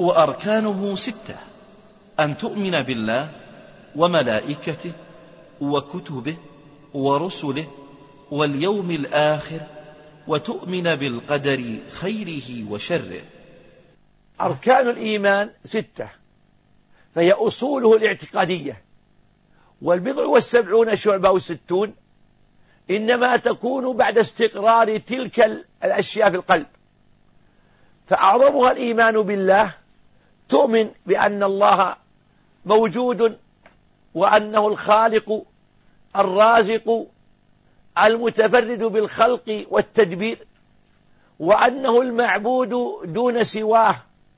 وأركانه 6: أن تؤمن بالله وملائكته وكتبه ورسله واليوم الآخر، وتؤمن بالقدر خيره وشره. أركان الإيمان 6، فهي أصوله الاعتقادية، 70 شعبة أو 60 إنما تكون بعد استقرار تلك الأشياء في القلب. فأعظمها الإيمان بالله، تؤمن بأن الله موجود، وأنه الخالق الرازق المتفرد بالخلق والتدبير، وأنه المعبود دون سواه،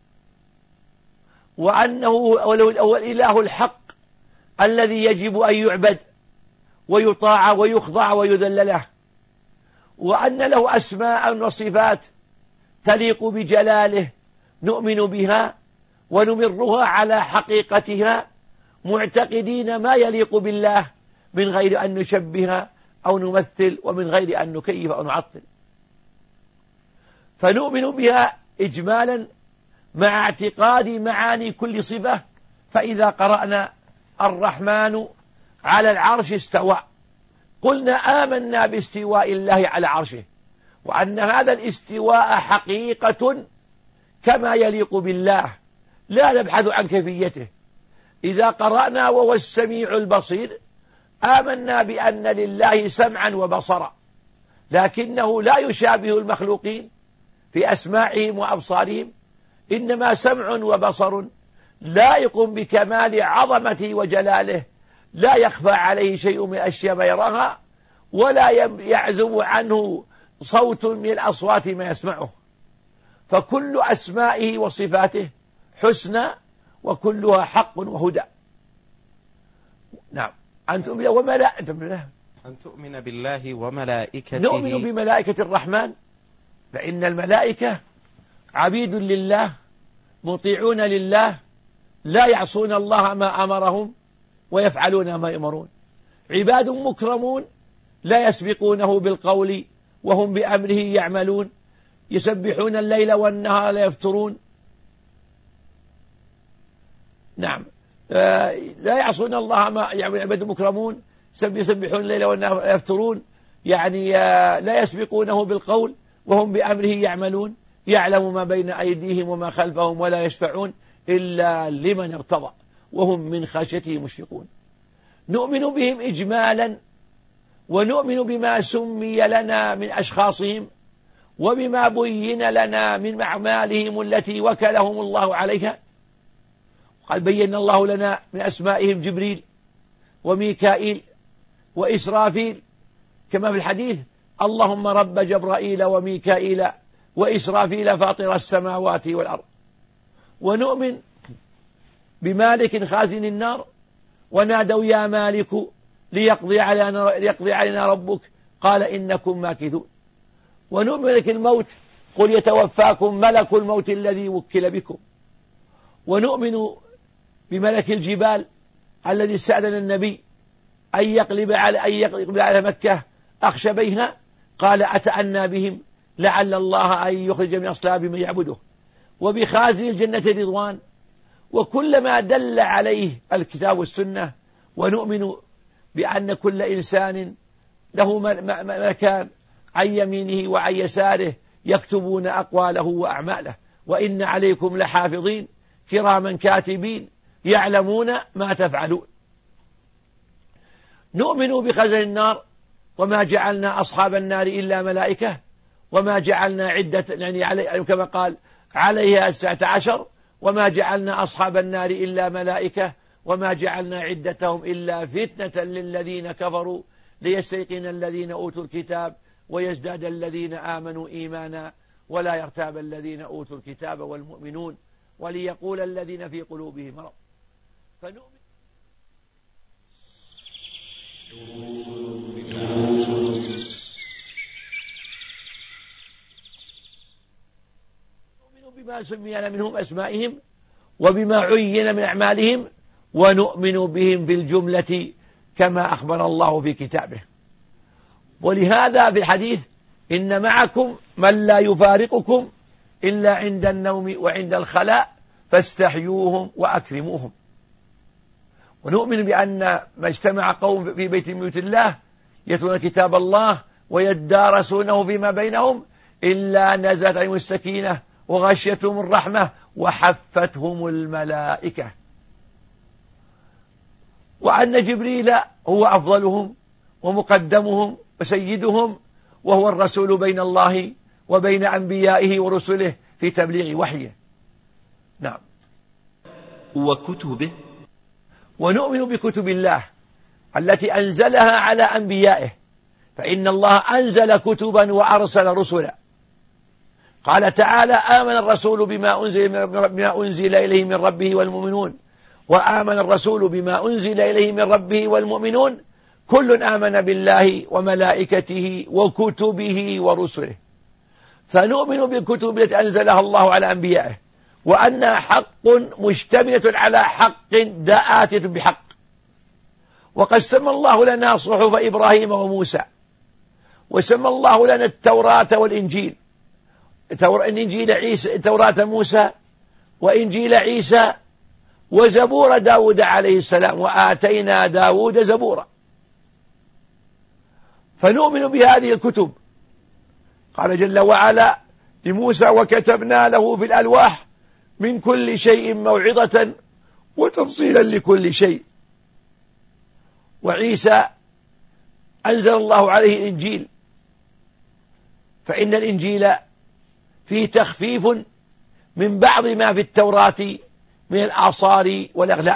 وأنه هو الإله الحق الذي يجب أن يعبد ويطاع ويخضع ويذل له، وأن له أسماء وصفات تليق بجلاله نؤمن بها ونمرها على حقيقتها، معتقدين ما يليق بالله من غير أن نشبه أو نمثل، ومن غير أن نكيف أو نعطل. فنؤمن بها إجمالا مع اعتقاد معاني كل صفة. فإذا قرأنا الرحمن على العرش استوى، قلنا آمنا باستواء الله على عرشه، وأن هذا الاستواء حقيقة كما يليق بالله، لا نبحث عن كيفيته. إذا قرأنا وهو السميع البصير، آمنا بأن لله سمعا وبصرا، لكنه لا يشابه المخلوقين في أسماعهم وأبصارهم، إنما سمع وبصر لائق بكمال عظمته وجلاله، لا يخفى عليه شيء من الأشياء ما يراها، ولا يعزب عنه صوت من الأصوات ما يسمعه. فكل أسمائه وصفاته حسنى، وكلها حق وهدى. نعم. أن تؤمن بالله وملائكته. نؤمن بملائكة الرحمن، فإن الملائكة عبيد لله مطيعون لله، لا يعصون الله ما أمرهم ويفعلون ما يؤمرون، عباد مكرمون لا يسبقونه بالقول وهم بأمره يعملون، يسبحون الليل والنهار لا يفترون. نعم. لا يعصون الله ما يعمل، عباد مكرمون يسبحون الليل والنهار لا يفترون، يعني لا يسبقونه بالقول وهم بأمره يعملون، يعلم ما بين أيديهم وما خلفهم ولا يشفعون إلا لمن ارتضى وهم من خشيته مشفقون. نؤمن بهم إجمالا، ونؤمن بما سمي لنا من أشخاصهم، وبما بين لنا من أعمالهم التي وكلهم الله عليها. قد بين الله لنا من أسمائهم جبريل وميكائيل وإسرافيل، كما في الحديث: اللهم رب جبرائيل وميكائيل وإسرافيل فاطر السماوات والأرض. ونؤمن بمالك خازن النار، ونادوا يا مالك ليقضي علينا ربك قال إنكم ماكثون. ونؤمن بملك الموت، قل يتوفاكم ملك الموت الذي وكل بكم. ونؤمن بملك الجبال الذي استأذن النبي أن يقلب على مكة أخشبيها، قال أتأنى بهم لعل الله أن يخرج من أصلاب من يعبده. وبخازن الجنة رضوان، وكل ما دل عليه الكتاب والسنة. ونؤمن بأن كل إنسان له مكان عن يمينه وعن يساره يكتبون أقواله وأعماله، وإن عليكم لحافظين كراما كاتبين يعلمون ما تفعلون. نؤمن بخزن النار، وما جعلنا أصحاب النار إلا ملائكة، وما جعلنا عدة، يعني كما قال عليها 19، وما جعلنا أصحاب النار إلا ملائكة وما جعلنا عدتهم إلا فتنة للذين كفروا ليستيقن الذين أوتوا الكتاب ويزداد الذين آمنوا إيمانا ولا يرتاب الذين أوتوا الكتاب والمؤمنون وليقول الذين في قلوبهم مرض. فنؤمن بما سمي منهم أسمائهم وبما عين من أعمالهم، ونؤمن بهم بالجملة كما أخبر الله في كتابه. ولهذا في الحديث: إن معكم من لا يفارقكم إلا عند النوم وعند الخلاء فاستحيوهم وأكرموهم. ونؤمن بأن ما اجتمع قوم في بيت من بيوت الله يتلون كتاب الله ويدارسونه فيما بينهم إلا نزلت عليهم السكينة وغشيتهم الرحمة وحفتهم الملائكة. وأن جبريل هو أفضلهم ومقدمهم وسيدهم، وهو الرسول بين الله وبين أنبيائه ورسله في تبليغ وحيه. نعم. وكتبه. ونؤمن بكتب الله التي أنزلها على أنبيائه، فإن الله أنزل كتبا وأرسل رسلا. قال تعالى: آمن الرسول بما أنزل إليه من ربه والمؤمنون، وآمن الرسول بما أنزل إليه من ربه والمؤمنون كل آمن بالله وملائكته وكتبه ورسله. فنؤمن بالكتب التي أنزلها الله على أنبيائه، وأنها حق مشتملة على حق آتية بحق. وقد سمى الله لنا صحف إبراهيم وموسى، وسمى الله لنا التوراة والإنجيل، توراة موسى وإنجيل عيسى وزبور داود عليه السلام، وآتينا داود زبورا. فنؤمن بهذه الكتب. قال جل وعلا لموسى: وكتبنا له في الألواح من كل شيء موعظة وتفصيلا لكل شيء. وعيسى أنزل الله عليه الإنجيل، فإن الإنجيل فيه تخفيف من بعض ما في التوراة من الآثار والأغلال.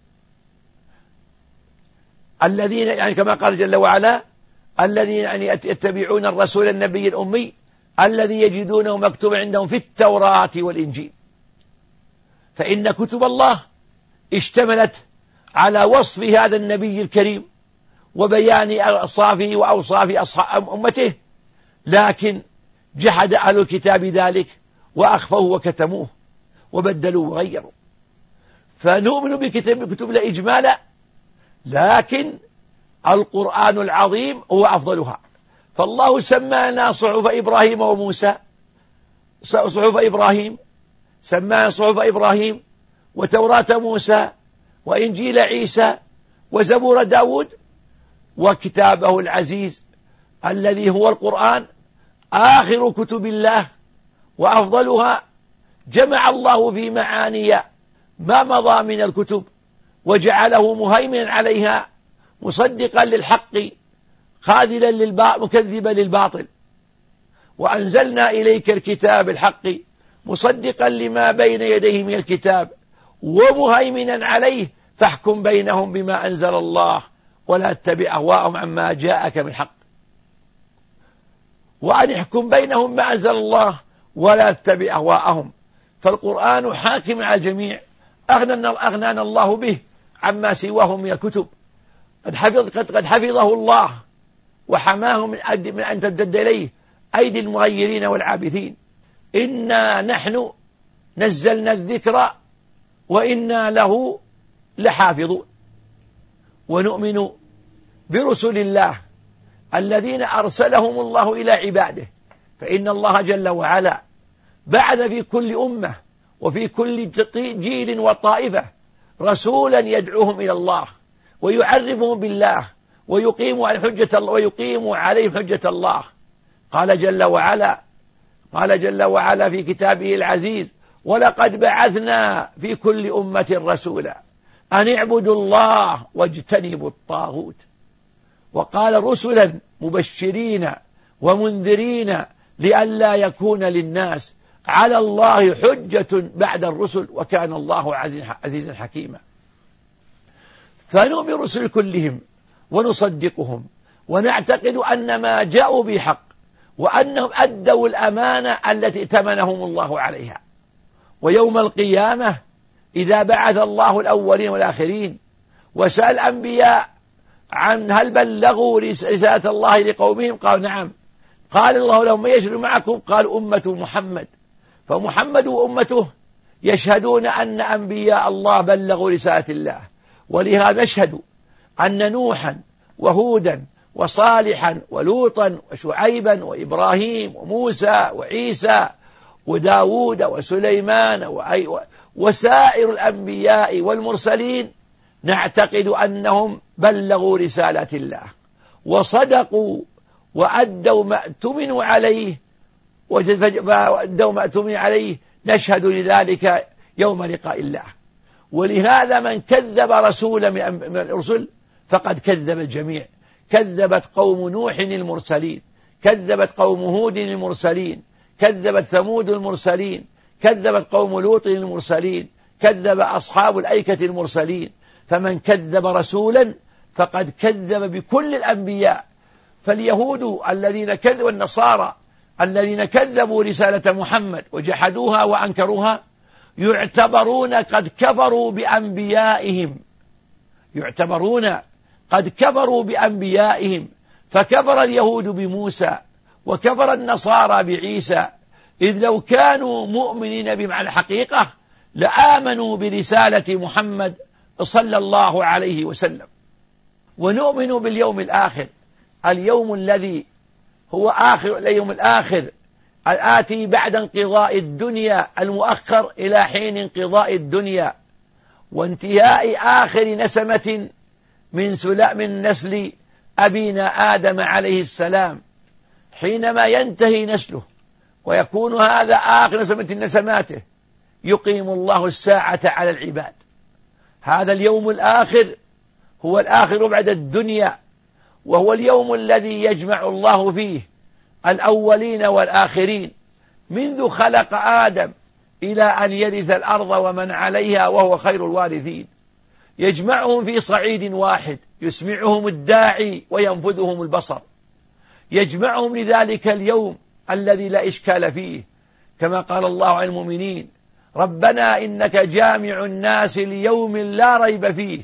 الذين يعني كما قال جل وعلا: الذين يعني يتبعون الرسول النبي الأمي الذي يجدونه مكتوبا عندهم في التوراة والإنجيل. فإن كتب الله اشتملت على وصف هذا النبي الكريم وبيان أوصافه وأوصاف أمته، لكن جحد أهل الكتاب ذلك وأخفوه وكتموه وبدلوا وغيروا. فنؤمن بكتب لا إجمالا، لكن القرآن العظيم هو أفضلها. فالله سمانا صحف إبراهيم وموسى، صحف إبراهيم سمانا صحف إبراهيم وتوراة موسى وإنجيل عيسى وزبور داود وكتابه العزيز الذي هو القرآن، آخر كتب الله وأفضلها. جمع الله في معاني ما مضى من الكتب وجعله مهيمنا عليها، مصدقا للحق خاذلا مكذبا للباطل. وأنزلنا إليك الكتاب الحق مصدقا لما بين يديه من الكتاب ومهيمنا عليه، فاحكم بينهم بما أنزل الله ولا تتبع أهواءهم عما جاءك من حق. وأن احكم بينهم ما أنزل الله ولا تتبع أهواءهم. فالقرآن حاكم على الجميع، أغنانا الله به عما سواه من الكتب. قد حفظه الله وحماه من أن تمتد إليه أيدي المغيرين والعابثين. إنا نحن نزلنا الذكر وإنا له لحافظون. ونؤمن برسل الله الذين أرسلهم الله إلى عباده، فإن الله جل وعلا بعث في كل أمة وفي كل جيل وطائفة رسولا يدعوهم إلى الله ويعرفهم بالله ويقيم عليهم حجة الله. قال جل وعلا في كتابه العزيز: ولقد بعثنا في كل أمة رسولا أن اعبدوا الله واجتنبوا الطاغوت. وقال: رسلا مبشرين ومنذرين لئلا يكون للناس على الله حجة بعد الرسل وكان الله عزيزا حكيما. فنؤمن بالرسل كلهم ونصدقهم ونعتقد أن ما جاءوا بحق، وأنهم أدوا الأمانة التي ائتمنهم الله عليها. ويوم القيامة إذا بعث الله الأولين والآخرين وسأل الأنبياء عن هل بلغوا رسالة الله لقومهم، قالوا نعم. قال الله لهم: من يشهد معكم؟ قال: أمة محمد. فمحمد وأمته يشهدون أن أنبياء الله بلغوا رسالة الله. ولهذا نشهد أن نوحا وهودا وصالحا ولوطا وشعيبا وإبراهيم وموسى وعيسى وداود وسليمان وسائر الأنبياء والمرسلين نعتقد أنهم بلغوا رسالات الله وصدقوا وأدوا ما اؤتمنوا عليه نشهد لذلك يوم لقاء الله. ولهذا من كذب رسولا من الرسل فقد كذب الجميع. كذبت قوم نوح المرسلين، كذبت قوم هود المرسلين، كذبت ثمود المرسلين، كذبت قوم لوط المرسلين، كذب أصحاب الأيكة المرسلين. فمن كذب رسولا فقد كذب بكل الأنبياء. فاليهود الذين كذبوا النصارى الذين كذبوا رسالة محمد وجحدوها وأنكروها يعتبرون قد كفروا بأنبيائهم، يعتبرون قد كفروا بأنبيائهم. فكفر اليهود بموسى وكفر النصارى بعيسى، إذ لو كانوا مؤمنين بمعنى الحقيقة لآمنوا برسالة محمد صلى الله عليه وسلم. ونؤمن باليوم الآخر، اليوم الذي هو آخر اليوم الآخر الآتي بعد انقضاء الدنيا، المؤخر إلى حين انقضاء الدنيا وانتهاء آخر نسمة من نسل أبينا آدم عليه السلام. حينما ينتهي نسله ويكون هذا آخر نسمة من نسماته يقيم الله الساعة على العباد. هذا اليوم الآخر هو الآخر بعد الدنيا، وهو اليوم الذي يجمع الله فيه الأولين والآخرين منذ خلق آدم إلى أن يرث الأرض ومن عليها وهو خير الوارثين. يجمعهم في صعيد واحد يسمعهم الداعي وينفذهم البصر. يجمعهم لذلك اليوم الذي لا إشكال فيه، كما قال الله عن المؤمنين: ربنا إنك جامع الناس ليوم لا ريب فيه،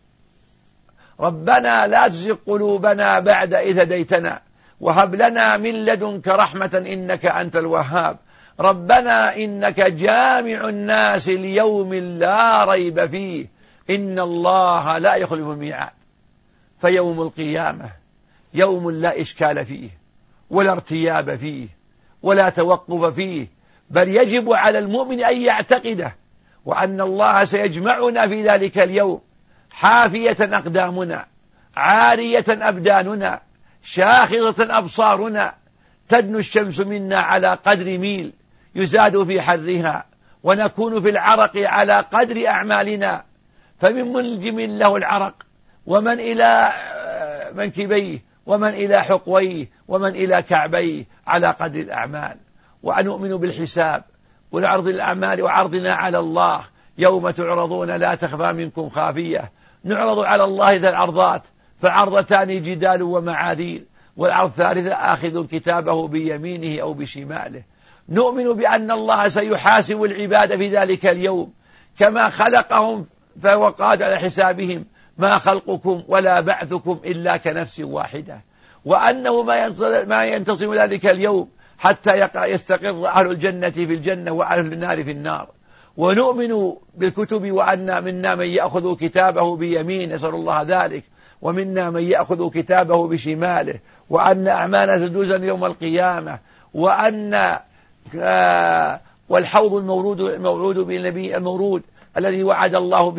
ربنا لا تزغ قلوبنا بعد إذ هديتنا وهب لنا من لدنك رحمة إنك أنت الوهاب، ربنا إنك جامع الناس ليوم لا ريب فيه إن الله لا يخلف الميعاد. فيوم القيامة يوم لا إشكال فيه ولا ارتياب فيه ولا توقف فيه، بل يجب على المؤمن أن يعتقده، وأن الله سيجمعنا في ذلك اليوم حافية أقدامنا، عارية أبداننا، شاخصة أبصارنا، تدنو الشمس منا على قدر ميل يزاد في حرها، ونكون في العرق على قدر أعمالنا، فمن ملجم له العرق ومن إلى منكبيه ومن إلى حقويه ومن إلى كعبيه على قدر الأعمال. ونؤمن بالحساب والعرض الأعمال وعرضنا على الله يوم تعرضون لا تخفى منكم خافية. نعرض على الله ذا العرضات، فعرضتان جدال ومعاذير، والعرض الثالث آخذ كتابه بيمينه أو بشماله. نؤمن بأن الله سيحاسب العباد في ذلك اليوم كما خلقهم فهو قادر على حسابهم، ما خلقكم ولا بعثكم إلا كنفس واحدة، وأنه ما ينتصم ذلك اليوم حتى يستقر أهل الجنة في الجنة وأهل النار في النار. ونؤمن بالكتب، وأن منا من يأخذ كتابه بيمين، نسأل الله ذلك، ومنا من يأخذ كتابه بشماله، وأن أعمالنا تجوز يوم القيامة، وأن والحوض الموعود بالنبي المورود الذي وعد الله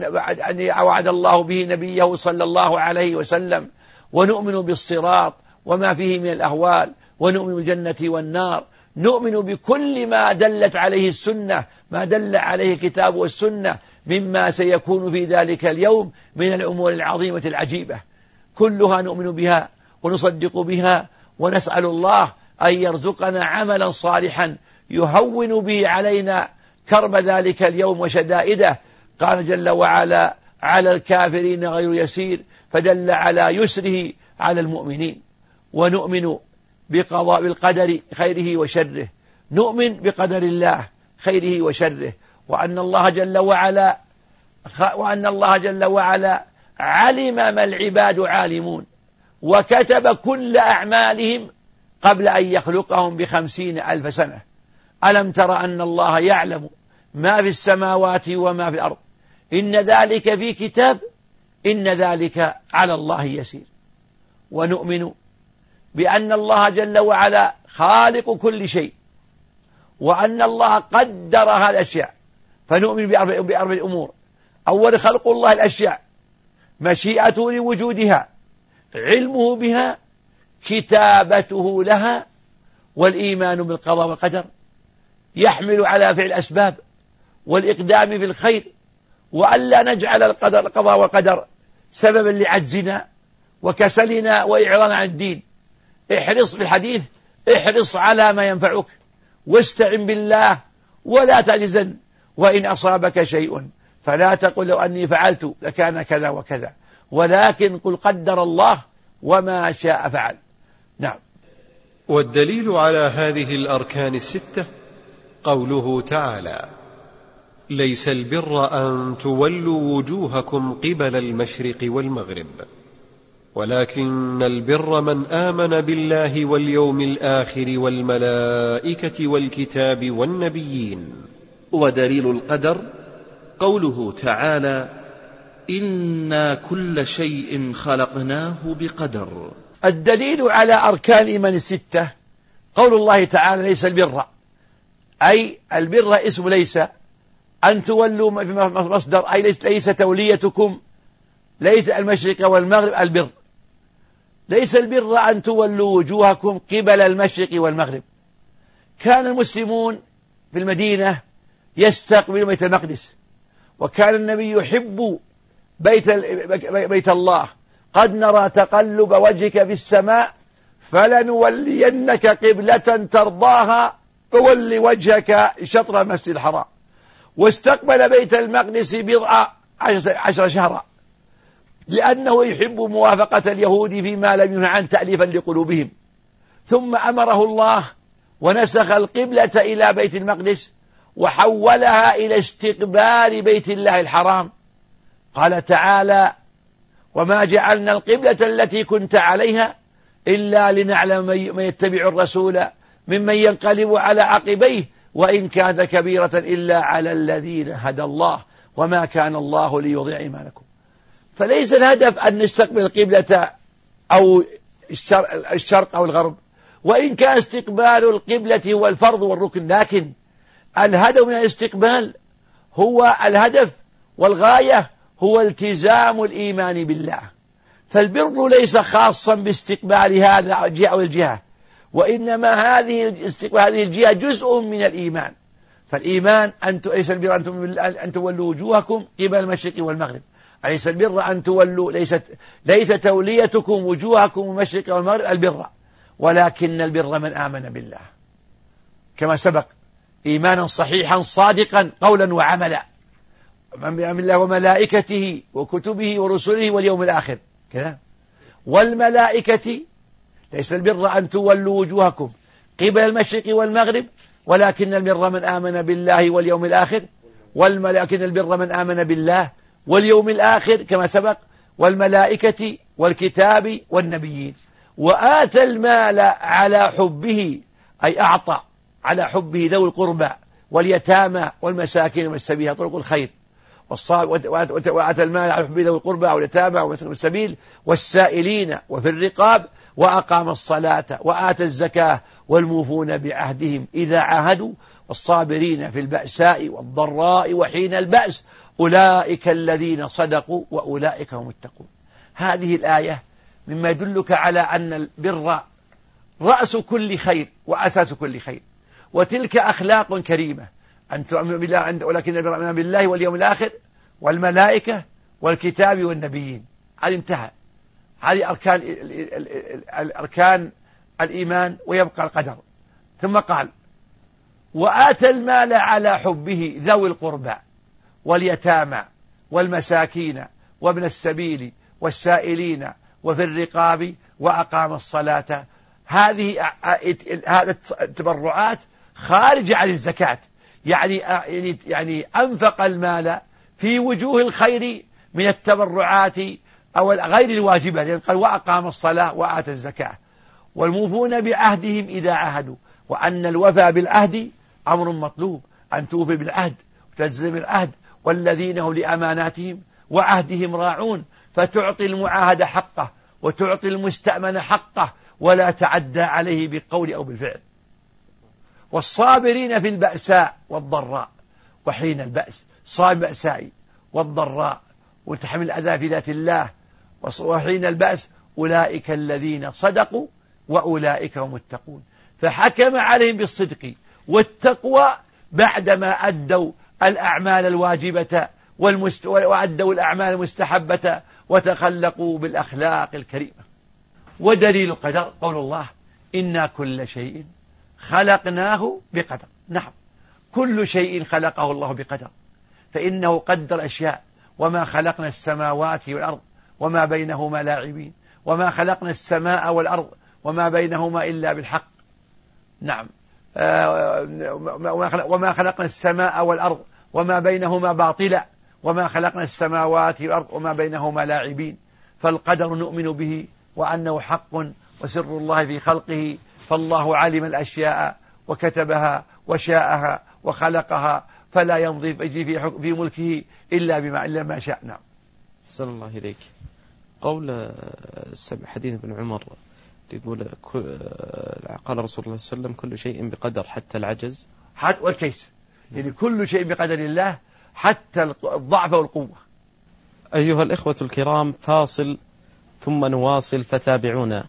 به نبيه صلى الله عليه وسلم. ونؤمن بالصراط وما فيه من الأهوال، ونؤمن بالجنة والنار. نؤمن بكل ما دلت عليه السنة، ما دل عليه الكتاب والسنة مما سيكون في ذلك اليوم من الأمور العظيمة العجيبة، كلها نؤمن بها ونصدق بها، ونسأل الله أن يرزقنا عملا صالحا يهون به علينا كرب ذلك اليوم وشدائده. قال جل وعلا: على الكافرين غير يسير، فدل على يسره على المؤمنين. ونؤمن بالقدر خيره وشره، نؤمن بقدر الله خيره وشره، وأن الله جل وعلا علم ما العباد عالمون، وكتب كل أعمالهم قبل أن يخلقهم ب50,000 سنة. ألم تر أن الله يعلم ما في السماوات وما في الأرض، إن ذلك في كتاب، إن ذلك على الله يسير. ونؤمن بأن الله جل وعلا خالق كل شيء، وأن الله قدر هذه الأشياء، فنؤمن بأربع أمور: أول خلق الله الأشياء، مشيئته لوجودها، علمه بها، كتابته لها، والإيمان بالقضاء والقدر يحمل على فعل الأسباب والإقدام في الخير، وألا نجعل القضاء والقدر سببا لعجزنا وكسلنا وإعراضنا عن الدين. احرص في الحديث، احرص على ما ينفعك، واستعن بالله ولا تعجزن، وإن أصابك شيء فلا تقل لو أني فعلت لكان كذا وكذا، ولكن قل قدر الله وما شاء فعل. نعم. والدليل على هذه الأركان الستة قوله تعالى: ليس البر أن تولوا وجوهكم قبل المشرق والمغرب ولكن البر من آمن بالله واليوم الآخر والملائكة والكتاب والنبيين. ودليل القدر قوله تعالى: إنا كل شيء خلقناه بقدر. الدليل على أركان الإيمان الستة قول الله تعالى: ليس البر، أي البر اسم ليس، أن تولوا في مصدر، أي ليس توليتكم، ليس المشرق والمغرب البر. ليس البر أن تولوا وجوهكم قبل المشرق والمغرب. كان المسلمون في المدينة يستقبلون بيت المقدس، وكان النبي يحب بيت الله: قد نرى تقلب وجهك في السماء فلنولينك قبلة ترضاها فول وجهك شطر المسجد الحرام. واستقبل بيت المقدس 10 شهرا، لأنه يحب موافقة اليهود فيما لم ينه عن تأليفا لقلوبهم. ثم أمره الله ونسخ القبلة إلى بيت المقدس وحولها إلى استقبال بيت الله الحرام. قال تعالى: وما جعلنا القبلة التي كنت عليها إلا لنعلم من يتبع الرسول ممن ينقلب على عقبيه وإن كانت كبيرة إلا على الذين هدى الله وما كان الله ليضيع إيمانكم. فليس الهدف أن نستقبل القبلة أو الشرق أو الغرب، وإن كان استقبال القبلة هو الفرض والركن، لكن الهدف من الاستقبال هو الهدف والغاية هو التزام الإيمان بالله. فالبر ليس خاصا باستقبال هذا الجهة أو الجهة، وإنما هذه الجهة جزء من الإيمان. فالإيمان ليس البر أن تولوا وجوهكم قبل المشرق والمغرب، أليس البر أن تولوا، ليس توليتكم وجوهكم المشرق والمغرب البر، ولكن البر من آمن بالله كما سبق: إيمانا صحيحا صادقا قولا وعملا، من آمن بالله وملائكته وكتبه ورسله واليوم الآخر كذا. والملائكة ليس البر أن تولوا وجوهكم قبل المشرق والمغرب، ولكن البر من آمن بالله واليوم الآخر، ولكن البر من آمن بالله واليوم الآخر كما سبق، والملائكة والكتاب والنبيين. وآتى المال على حبه، أي أعطى على حبه ذوي القربى واليتامى والمساكين والسبيل، طرق الخير. وآتى المال على حبه ذوي القربى واليتامى والسبيل والسائلين وفي الرقاب، وأقام الصلاة وآتى الزكاة والموفون بعهدهم إذا عاهدوا والصابرين في البأساء والضراء وحين البأس أولئك الذين صدقوا وأولئك هم المتقون. هذه الآية مما يدلك على أن البر رأس كل خير وأساس كل خير، وتلك أخلاق كريمة: أن تؤمن بالله، ولكن البر من بالله واليوم الآخر والملائكة والكتاب والنبيين. هذه انتهى، هذه أركان الإيمان، ويبقى القدر. ثم قال: وآتى المال على حبه ذوي القربى واليتامى والمساكين وابن السبيل والسائلين وفي الرقاب وأقام الصلاة. هذه التبرعات خارجة عن الزكاة، يعني أنفق المال في وجوه الخير من التبرعات أو غير الواجبة، لأن قال: وأقام الصلاة وآتى الزكاة والموفون بعهدهم إذا عاهدوا. وأن الوفاء بالعهد أمر مطلوب، أن توفي بالعهد وتلزم العهد، والذين هم لأماناتهم وعهدهم راعون، فتعطي المعاهد حقه وتعطي المستأمن حقه ولا تعدى عليه بالقول أو بالفعل. والصابرين في البأساء والضراء. وحين البأس صاب بأساء والضراء وتحمل الأذى في ذات الله. وحين البأس أولئك الذين صدقوا وأولئك هم المتقون. فحكم عليهم بالصدق والتقوى بعدما أدوا الأعمال الواجبة وأدوا الأعمال المستحبة وتخلقوا بالأخلاق الكريمة. ودليل القدر قول الله إنا كل شيء خلقناه بقدر. نعم، كل شيء خلقه الله بقدر، فإنه قدر أشياء. وما خلقنا السماوات والأرض وما بينهما لاعبين، وما خلقنا السماء والأرض وما بينهما إلا بالحق. نعم، وما خلقنا السماء والأرض وما بينهما باطلا، وما خلقنا السماوات والأرض وما بينهما لاعبين. فالقدر نؤمن به وأنه حق وسر الله في خلقه، فالله علم الأشياء وكتبها وشاءها وخلقها، فلا يمضي في ملكه إلا ما شاء. نعم. أحسن الله إليك. قول حديث ابن عمر يقول قال رسول الله صلى الله عليه وسلم كل شيء بقدر حتى العجز والكيس، يعني كل شيء بقدر الله حتى الضعف والقوة. أيها الإخوة الكرام، فاصل ثم نواصل فتابعونا.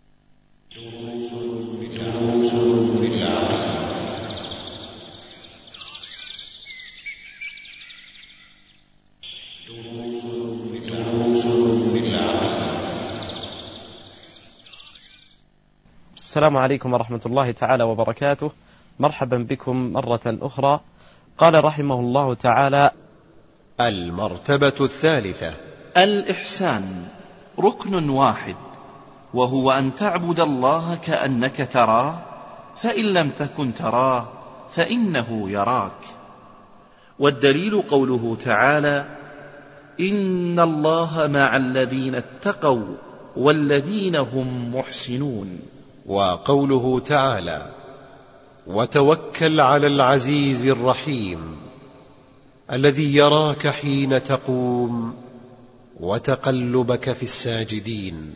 السلام عليكم ورحمة الله تعالى وبركاته. مرحبا بكم مرة أخرى. قال رحمه الله تعالى: المرتبة الثالثة الإحسان ركن واحد، وهو أن تعبد الله كأنك تراه، فإن لم تكن تراه فإنه يراك. والدليل قوله تعالى: إن الله مع الذين اتقوا والذين هم محسنون. وقوله تعالى: وتوكل على العزيز الرحيم الذي يراك حين تقوم وتقلبك في الساجدين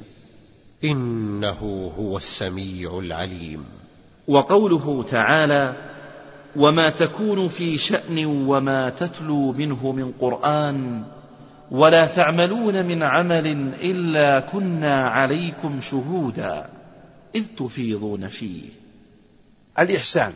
إنه هو السميع العليم. وقوله تعالى: وما تكون في شأن وما تتلو منه من قرآن ولا تعملون من عمل إلا كنا عليكم شهودا إذ تفيضون فيه. الإحسان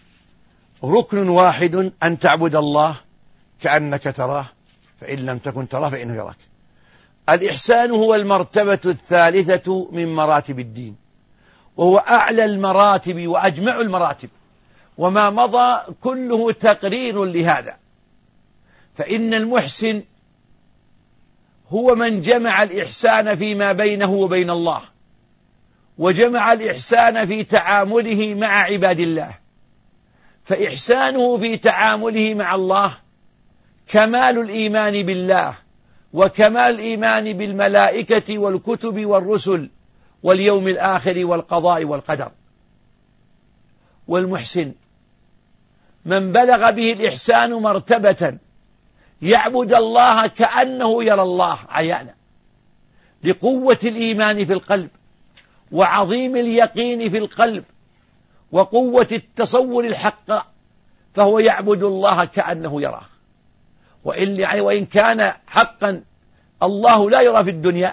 ركن واحد، أن تعبد الله كأنك تراه، فإن لم تكن تراه فإنه يراك. الإحسان هو المرتبة الثالثة من مراتب الدين، وهو أعلى المراتب وأجمع المراتب، وما مضى كله تقرير لهذا. فإن المحسن هو من جمع الإحسان فيما بينه وبين الله، وجمع الإحسان في تعامله مع عباد الله. فإحسانه في تعامله مع الله كمال الإيمان بالله، وكمال الإيمان بالملائكة والكتب والرسل واليوم الآخر والقضاء والقدر. والمحسن من بلغ به الإحسان مرتبة يعبد الله كأنه يرى الله عيانا، لقوة الإيمان في القلب وعظيم اليقين في القلب وقوة التصور الحق، فهو يعبد الله كأنه يراه. وإن كان حقا الله لا يرى في الدنيا،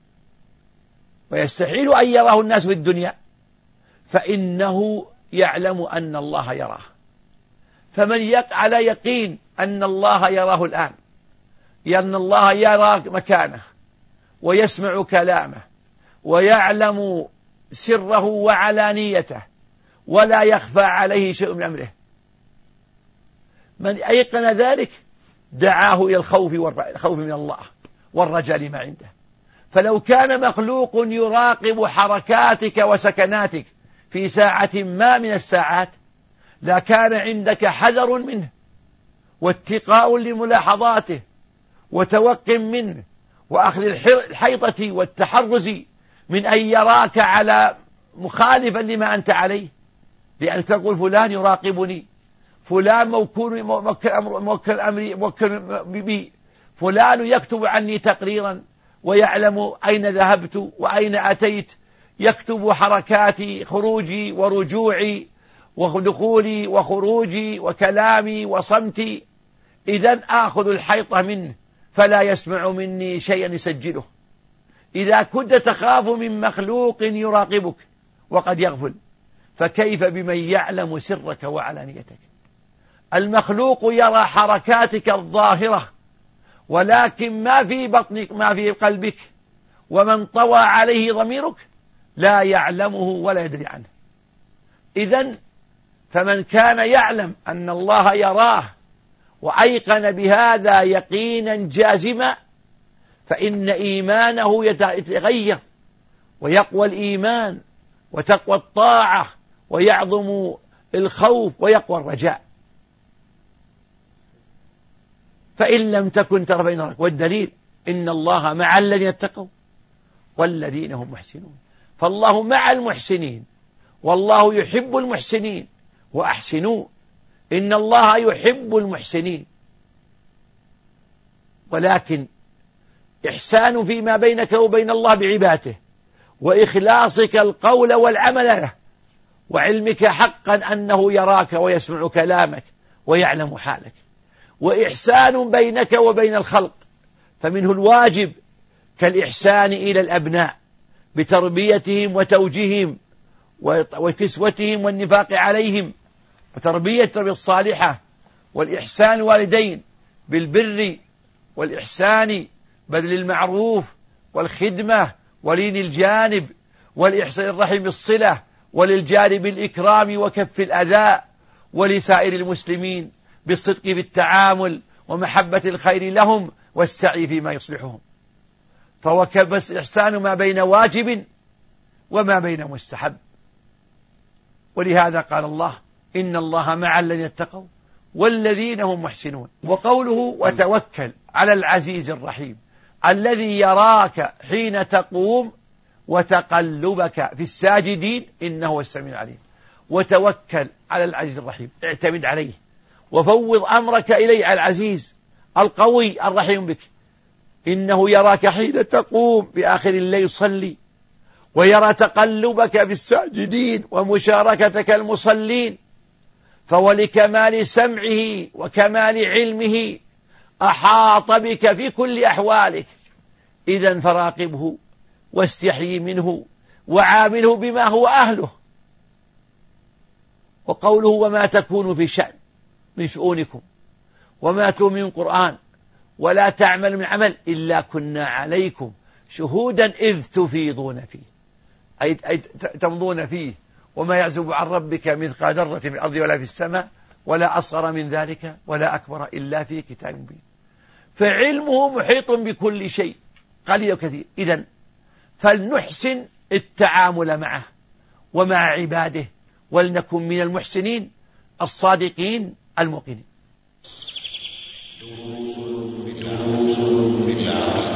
ويستحيل أن يراه الناس في الدنيا، فإنه يعلم أن الله يراه. فمن على يقين أن الله يراه الآن، لأن الله يرى مكانه ويسمع كلامه ويعلم سره وعلانيته ولا يخفى عليه شيء من أمره، من أيقن ذلك دعاه إلى الخوف من الله والرجاء لما عنده. فلو كان مخلوق يراقب حركاتك وسكناتك في ساعة ما من الساعات لكان عندك حذر منه واتقاء لملاحظاته وتوق منه وأخذ الحيطة والتحرز من أن يراك على مخالفا لما أنت عليه، لأن تقول فلان يراقبني، فلان موكل أمري بي، فلان يكتب عني تقريرا ويعلم أين ذهبت وأين أتيت، يكتب حركاتي خروجي ورجوعي ودخولي وخروجي وكلامي وصمتي، إذن آخذ الحيطة منه فلا يسمع مني شيئا يسجله. إذا كنت تخاف من مخلوق يراقبك وقد يغفل، فكيف بمن يعلم سرك وعلانيتك؟ المخلوق يرى حركاتك الظاهرة، ولكن ما في بطنك، ما في قلبك، ومن طوى عليه ضميرك لا يعلمه ولا يدري عنه. إذن فمن كان يعلم أن الله يراه وأيقن بهذا يقينا جازما، فإن إيمانه يتغير ويقوى الإيمان وتقوى الطاعة ويعظم الخوف ويقوى الرجاء. فإن لم تكن ترى فإن رأيك، والدليل إن الله مع الذين اتقوا والذين هم محسنون. فالله مع المحسنين، والله يحب المحسنين، وأحسنوا إن الله يحب المحسنين. ولكن إحسان فيما بينك وبين الله بعباده، وإخلاصك القول والعمل له، وعلمك حقا أنه يراك ويسمع كلامك ويعلم حالك، وإحسان بينك وبين الخلق، فمنه الواجب كالإحسان إلى الأبناء بتربيتهم وتوجيههم وكسوتهم والنفاق عليهم وتربية الصالحة، والإحسان الوالدين بالبر والإحسان، بذل المعروف والخدمة ولين الجانب، والإحسان الرحم بالصلة، وللجار بالإكرام وكف الأذى، ولسائر المسلمين بالصدق في التعامل ومحبة الخير لهم والسعي فيما يصلحهم. فهو بس إحسان ما بين واجب وما بين مستحب. ولهذا قال الله إن الله مع الذين اتقوا والذين هم محسنون. وقوله وتوكل على العزيز الرحيم الذي يراك حين تقوم وتقلبك في الساجدين إنه هو السميع العليم. وتوكل على العزيز الرحيم، اعتمد عليه وفوض أمرك إليه، على العزيز القوي الرحيم بك. إنه يراك حين تقوم بآخر الليل صلي، ويرى تقلبك في الساجدين ومشاركتك المصلين، فولكمال سمعه وكمال علمه أحاط بك في كل أحوالك. إذن فراقبه واستحيي منه وعامله بما هو أهله. وقوله وما تكون في شأن من شؤونكم وما تتلو من قرآن ولا تعمل من عمل إلا كنا عليكم شهودا إذ تفيضون فيه، أي تمضون فيه. وما يعزب عن ربك مثقال ذرة في الأرض ولا في السماء ولا أصغر من ذلك ولا أكبر إلا في كتاب مبين. فعلمه محيط بكل شيء قليل وكثير. إذن فلنحسن التعامل معه ومع عباده، ولنكن من المحسنين الصادقين الموقنين.